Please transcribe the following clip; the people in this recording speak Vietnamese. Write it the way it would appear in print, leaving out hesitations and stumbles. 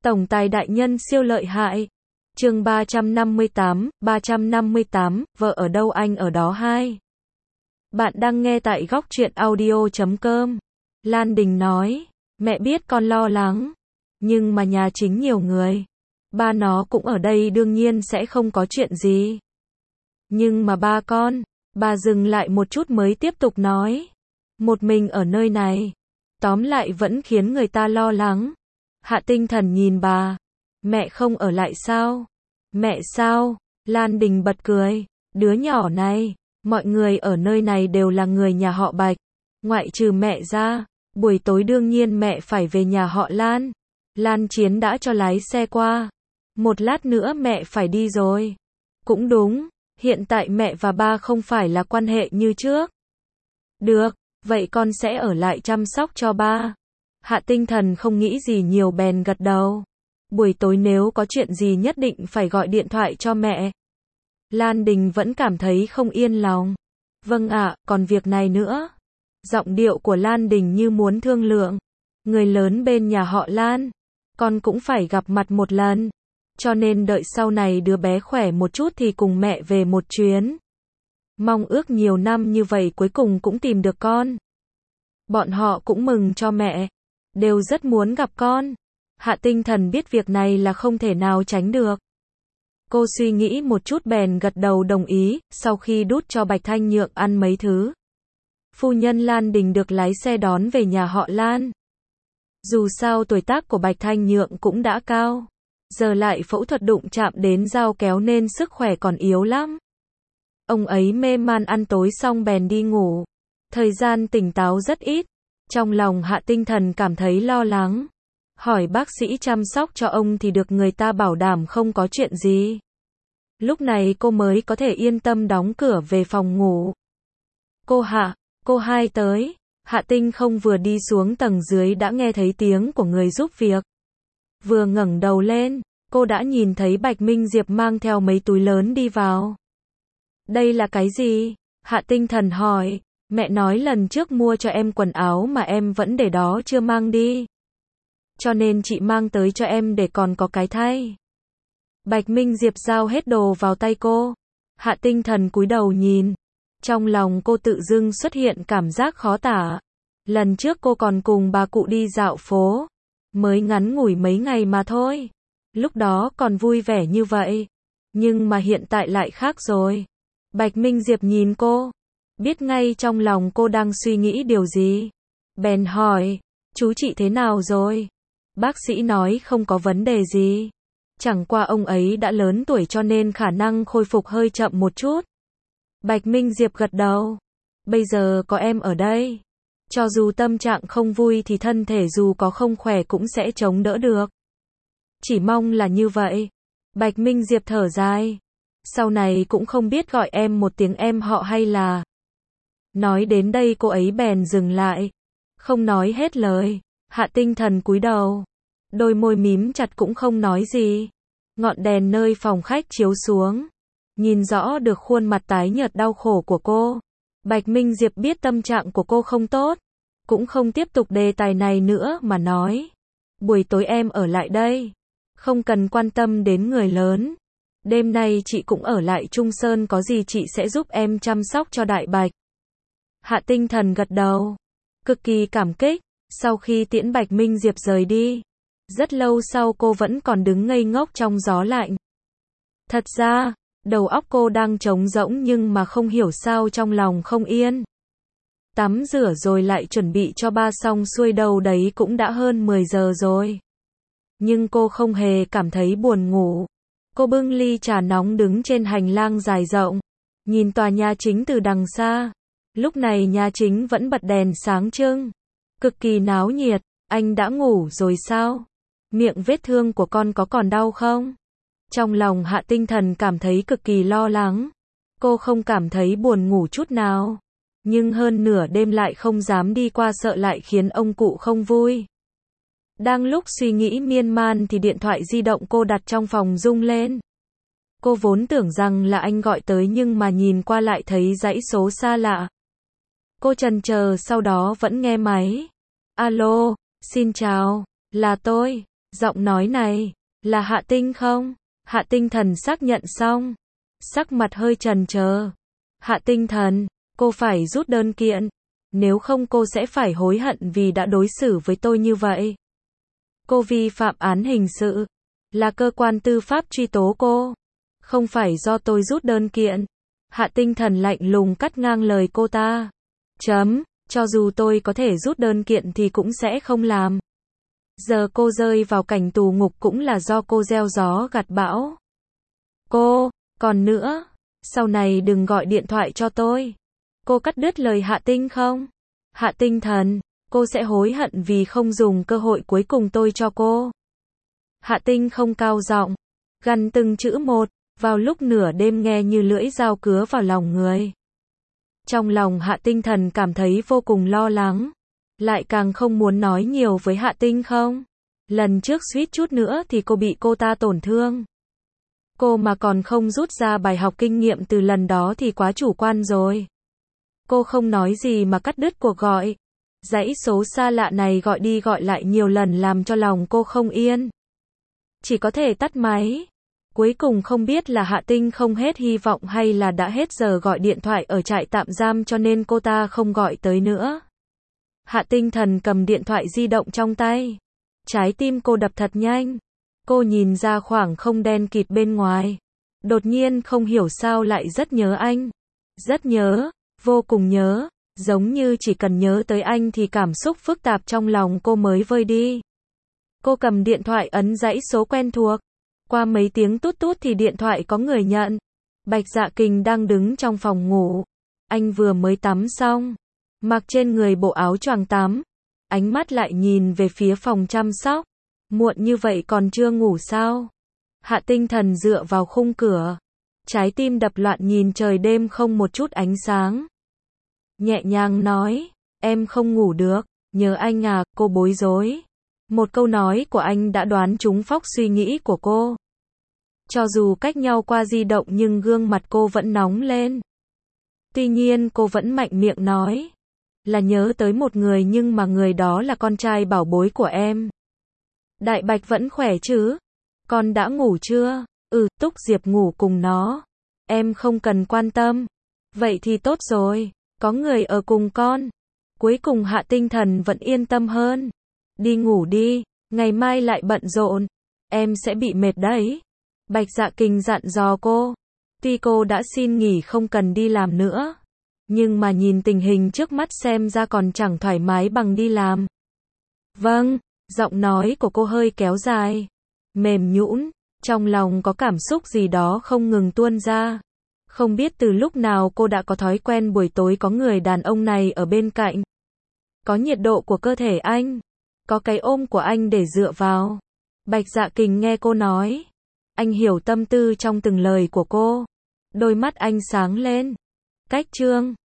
Tổng tài đại nhân siêu lợi hại. Chương 358, vợ ở đâu anh ở đó 2. Bạn đang nghe tại góc truyện audio.com. Lan Đình nói, mẹ biết con lo lắng, nhưng mà nhà chính nhiều người. Ba nó cũng ở đây đương nhiên sẽ không có chuyện gì. Nhưng mà ba con, bà dừng lại một chút mới tiếp tục nói. Một mình ở nơi này, tóm lại vẫn khiến người ta lo lắng. Hạ Tinh Thần nhìn bà, mẹ không ở lại sao? Mẹ sao? Lan Đình bật cười, đứa nhỏ này, mọi người ở nơi này đều là người nhà họ Bạch, ngoại trừ mẹ ra, buổi tối đương nhiên mẹ phải về nhà họ Lan. Lan Chiến đã cho lái xe qua, một lát nữa mẹ phải đi rồi. Cũng đúng, hiện tại mẹ và ba không phải là quan hệ như trước. Được, vậy con sẽ ở lại chăm sóc cho ba. Hạ Tinh Thần không nghĩ gì nhiều bèn gật đầu. Buổi tối nếu có chuyện gì nhất định phải gọi điện thoại cho mẹ. Lan Đình vẫn cảm thấy không yên lòng. Vâng ạ, còn việc này nữa. Giọng điệu của Lan Đình như muốn thương lượng. Người lớn bên nhà họ Lan, con cũng phải gặp mặt một lần. Cho nên đợi sau này đứa bé khỏe một chút thì cùng mẹ về một chuyến. Mong ước nhiều năm như vậy cuối cùng cũng tìm được con. Bọn họ cũng mừng cho mẹ, đều rất muốn gặp con. Hạ Tinh Thần biết việc này là không thể nào tránh được. Cô suy nghĩ một chút bèn gật đầu đồng ý, sau khi đút cho Bạch Thanh Nhượng ăn mấy thứ. Phu nhân Lan Đình được lái xe đón về nhà họ Lan. Dù sao tuổi tác của Bạch Thanh Nhượng cũng đã cao, giờ lại phẫu thuật đụng chạm đến dao kéo nên sức khỏe còn yếu lắm. Ông ấy mê man ăn tối xong bèn đi ngủ. Thời gian tỉnh táo rất ít. Trong lòng Hạ Tinh Thần cảm thấy lo lắng. Hỏi bác sĩ chăm sóc cho ông thì được người ta bảo đảm không có chuyện gì. Lúc này cô mới có thể yên tâm đóng cửa về phòng ngủ. Cô Hai tới. Hạ Tinh không vừa đi xuống tầng dưới đã nghe thấy tiếng của người giúp việc. Vừa ngẩng đầu lên, cô đã nhìn thấy Bạch Minh Diệp mang theo mấy túi lớn đi vào. Đây là cái gì? Hạ Tinh Thần hỏi. Mẹ nói lần trước mua cho em quần áo mà em vẫn để đó chưa mang đi. Cho nên chị mang tới cho em để còn có cái thay. Bạch Minh Diệp giao hết đồ vào tay cô. Hạ Tinh Thần cúi đầu nhìn. Trong lòng cô tự dưng xuất hiện cảm giác khó tả. Lần trước cô còn cùng bà cụ đi dạo phố. Mới ngắn ngủi mấy ngày mà thôi. Lúc đó còn vui vẻ như vậy. Nhưng mà hiện tại lại khác rồi. Bạch Minh Diệp nhìn cô. Biết ngay trong lòng cô đang suy nghĩ điều gì. Bèn hỏi, chú chị thế nào rồi? Bác sĩ nói không có vấn đề gì. Chẳng qua ông ấy đã lớn tuổi cho nên khả năng khôi phục hơi chậm một chút. Bạch Minh Diệp gật đầu. Bây giờ có em ở đây. Cho dù tâm trạng không vui thì thân thể dù có không khỏe cũng sẽ chống đỡ được. Chỉ mong là như vậy. Bạch Minh Diệp thở dài. Sau này cũng không biết gọi em một tiếng em họ hay là. Nói đến đây cô ấy bèn dừng lại. Không nói hết lời. Hạ Tinh Thần cúi đầu. Đôi môi mím chặt cũng không nói gì. Ngọn đèn nơi phòng khách chiếu xuống. Nhìn rõ được khuôn mặt tái nhợt đau khổ của cô. Bạch Minh Diệp biết tâm trạng của cô không tốt. Cũng không tiếp tục đề tài này nữa mà nói. Buổi tối em ở lại đây. Không cần quan tâm đến người lớn. Đêm nay chị cũng ở lại Trung Sơn, có gì chị sẽ giúp em chăm sóc cho Đại Bạch. Hạ Tinh Thần gật đầu. Cực kỳ cảm kích. Sau khi tiễn Bạch Minh Diệp rời đi. Rất lâu sau cô vẫn còn đứng ngây ngốc trong gió lạnh. Thật ra, đầu óc cô đang trống rỗng nhưng mà không hiểu sao trong lòng không yên. Tắm rửa rồi lại chuẩn bị cho ba xong xuôi đâu đấy cũng đã hơn 10 giờ rồi. Nhưng cô không hề cảm thấy buồn ngủ. Cô bưng ly trà nóng đứng trên hành lang dài rộng. Nhìn tòa nhà chính từ đằng xa. Lúc này nhà chính vẫn bật đèn sáng trưng. Cực kỳ náo nhiệt. Anh đã ngủ rồi sao? Miệng vết thương của con có còn đau không? Trong lòng Hạ Tinh Thần cảm thấy cực kỳ lo lắng. Cô không cảm thấy buồn ngủ chút nào. Nhưng hơn nửa đêm lại không dám đi qua sợ lại khiến ông cụ không vui. Đang lúc suy nghĩ miên man thì điện thoại di động cô đặt trong phòng rung lên. Cô vốn tưởng rằng là anh gọi tới nhưng mà nhìn qua lại thấy dãy số xa lạ. Cô chần chờ sau đó vẫn nghe máy. Alo, xin chào, là tôi. Giọng nói này, là Hạ Tinh không? Hạ Tinh Thần xác nhận xong, sắc mặt hơi chần chờ. Hạ Tinh Thần, cô phải rút đơn kiện, nếu không cô sẽ phải hối hận vì đã đối xử với tôi như vậy. Cô vi phạm án hình sự, là cơ quan tư pháp truy tố cô, không phải do tôi rút đơn kiện. Hạ Tinh Thần lạnh lùng cắt ngang lời cô ta. Cho dù tôi có thể rút đơn kiện thì cũng sẽ không làm. Giờ cô rơi vào cảnh tù ngục cũng là do cô gieo gió gặt bão. Còn nữa, sau này đừng gọi điện thoại cho tôi. Cô cắt đứt lời Hạ Tinh không? Hạ Tinh Thần, cô sẽ hối hận vì không dùng cơ hội cuối cùng tôi cho cô. Hạ Tinh không cao giọng, gằn từng chữ một, vào lúc nửa đêm nghe như lưỡi dao cứa vào lòng người. Trong lòng Hạ Tinh Thần cảm thấy vô cùng lo lắng, lại càng không muốn nói nhiều với Hạ Tinh không. Lần trước suýt chút nữa thì cô bị cô ta tổn thương. Cô mà còn không rút ra bài học kinh nghiệm từ lần đó thì quá chủ quan rồi. Cô không nói gì mà cắt đứt cuộc gọi. Dãy số xa lạ này gọi đi gọi lại nhiều lần làm cho lòng cô không yên. Chỉ có thể tắt máy. Cuối cùng không biết là Hạ Tinh không hết hy vọng hay là đã hết giờ gọi điện thoại ở trại tạm giam cho nên cô ta không gọi tới nữa. Hạ Tinh Thần cầm điện thoại di động trong tay. Trái tim cô đập thật nhanh. Cô nhìn ra khoảng không đen kịt bên ngoài. Đột nhiên không hiểu sao lại rất nhớ anh. Rất nhớ, vô cùng nhớ. Giống như chỉ cần nhớ tới anh thì cảm xúc phức tạp trong lòng cô mới vơi đi. Cô cầm điện thoại ấn dãy số quen thuộc. Qua mấy tiếng tút tút thì điện thoại có người nhận. Bạch Dạ Kình đang đứng trong phòng ngủ. Anh vừa mới tắm xong, mặc trên người bộ áo choàng tắm. Ánh mắt lại nhìn về phía phòng chăm sóc. Muộn như vậy còn chưa ngủ sao? Hạ Tinh Thần dựa vào khung cửa. Trái tim đập loạn nhìn trời đêm không một chút ánh sáng. Nhẹ nhàng nói, em không ngủ được, nhớ anh à, cô bối rối. Một câu nói của anh đã đoán trúng phóc suy nghĩ của cô. Cho dù cách nhau qua di động nhưng gương mặt cô vẫn nóng lên. Tuy nhiên cô vẫn mạnh miệng nói, là nhớ tới một người nhưng mà người đó là con trai bảo bối của em. Đại Bạch vẫn khỏe chứ? Con đã ngủ chưa? Túc Diệp ngủ cùng nó. Em không cần quan tâm. Vậy thì tốt rồi, có người ở cùng con. Cuối cùng Hạ Tinh Thần vẫn yên tâm hơn. Đi ngủ đi, ngày mai lại bận rộn. Em sẽ bị mệt đấy. Bạch Dạ Kình dặn dò cô. Tuy cô đã xin nghỉ không cần đi làm nữa, nhưng mà nhìn tình hình trước mắt xem ra còn chẳng thoải mái bằng đi làm. Vâng, giọng nói của cô hơi kéo dài, mềm nhũn, trong lòng có cảm xúc gì đó không ngừng tuôn ra. Không biết từ lúc nào cô đã có thói quen buổi tối có người đàn ông này ở bên cạnh. Có nhiệt độ của cơ thể anh, có cái ôm của anh để dựa vào. Bạch Dạ Kình nghe cô nói, anh hiểu tâm tư trong từng lời của cô. Đôi mắt anh sáng lên. Cách chương